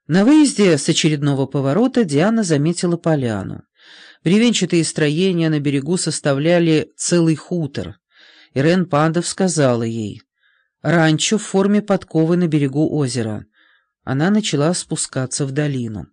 На выезде с очередного поворота Диана заметила поляну. Бревенчатые строения на берегу составляли целый хутор. Ирен Пандов сказала ей: «Ранчо в форме подковы на берегу озера». Она начала спускаться в долину.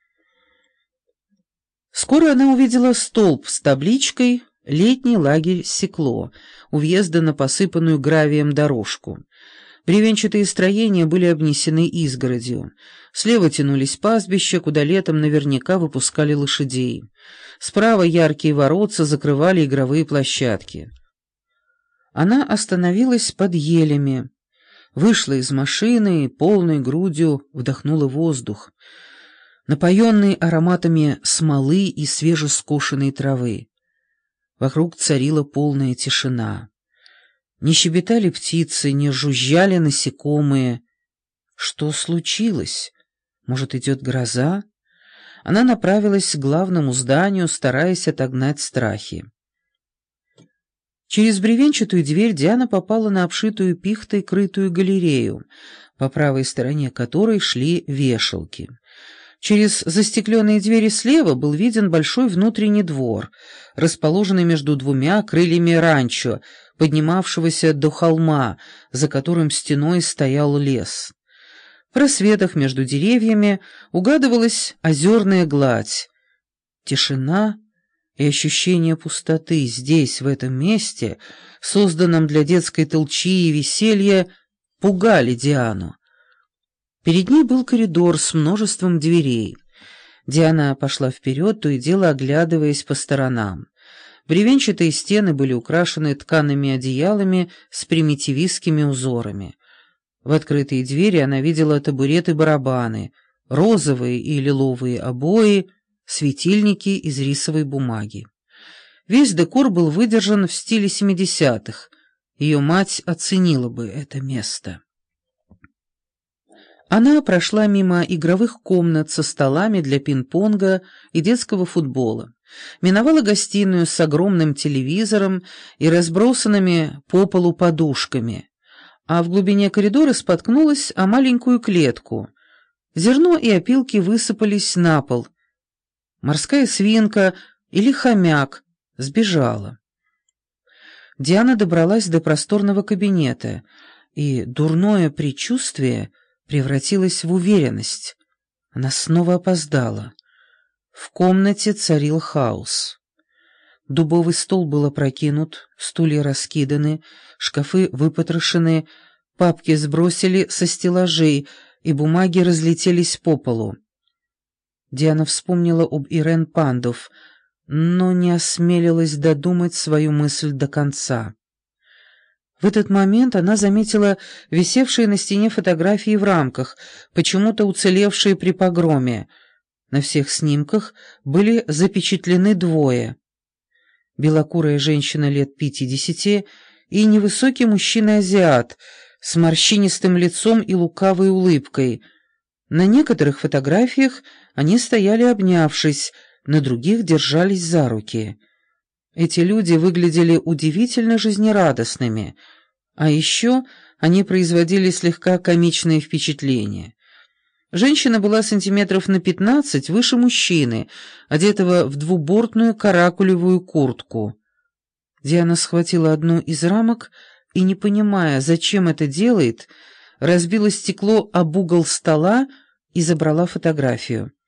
Скоро она увидела столб с табличкой «Летний лагерь Секло» у въезда на посыпанную гравием дорожку. Бревенчатые строения были обнесены изгородью. Слева тянулись пастбища, куда летом наверняка выпускали лошадей. Справа яркие воротца закрывали игровые площадки. Она остановилась под елями, вышла из машины и полной грудью вдохнула воздух, напоенный ароматами смолы и свежескошенной травы. Вокруг царила полная тишина. Не щебетали птицы, не жужжали насекомые. Что случилось? Может, идет гроза? Она направилась к главному зданию, стараясь отогнать страхи. Через бревенчатую дверь Диана попала на обшитую пихтой крытую галерею, по правой стороне которой шли вешалки. Через застекленные двери слева был виден большой внутренний двор, расположенный между двумя крыльями ранчо, поднимавшегося до холма, за которым стеной стоял лес. В просветах между деревьями угадывалась озерная гладь. Тишина и ощущение пустоты здесь, в этом месте, созданном для детской толчии и веселья, пугали Диану. Перед ней был коридор с множеством дверей. Диана пошла вперед, то и дело оглядываясь по сторонам. Бревенчатые стены были украшены ткаными одеялами с примитивистскими узорами. В открытые двери она видела табуреты-барабаны, розовые и лиловые обои, светильники из рисовой бумаги. Весь декор был выдержан в стиле 70-х. Ее мать оценила бы это место. Она прошла мимо игровых комнат со столами для пинг-понга и детского футбола, миновала гостиную с огромным телевизором и разбросанными по полу подушками, а в глубине коридора споткнулась о маленькую клетку. Зерно и опилки высыпались на пол. Морская свинка или хомяк сбежала. Диана добралась до просторного кабинета, и дурное предчувствие превратилась в уверенность. Она снова опоздала. В комнате царил хаос. Дубовый стол был опрокинут, стулья раскиданы, шкафы выпотрошены, папки сбросили со стеллажей, и бумаги разлетелись по полу. Диана вспомнила об Ирен Пандов, но не осмелилась додумать свою мысль до конца. В этот момент она заметила висевшие на стене фотографии в рамках, почему-то уцелевшие при погроме. На всех снимках были запечатлены двое: белокурая женщина лет 50 и невысокий мужчина-азиат с морщинистым лицом и лукавой улыбкой. На некоторых фотографиях они стояли обнявшись, на других держались за руки. Эти люди выглядели удивительно жизнерадостными, а еще они производили слегка комичное впечатление. Женщина была сантиметров на 15 выше мужчины, одетого в двубортную каракулевую куртку. Диана схватила одну из рамок и, не понимая, зачем это делает, разбила стекло об угол стола и забрала фотографию.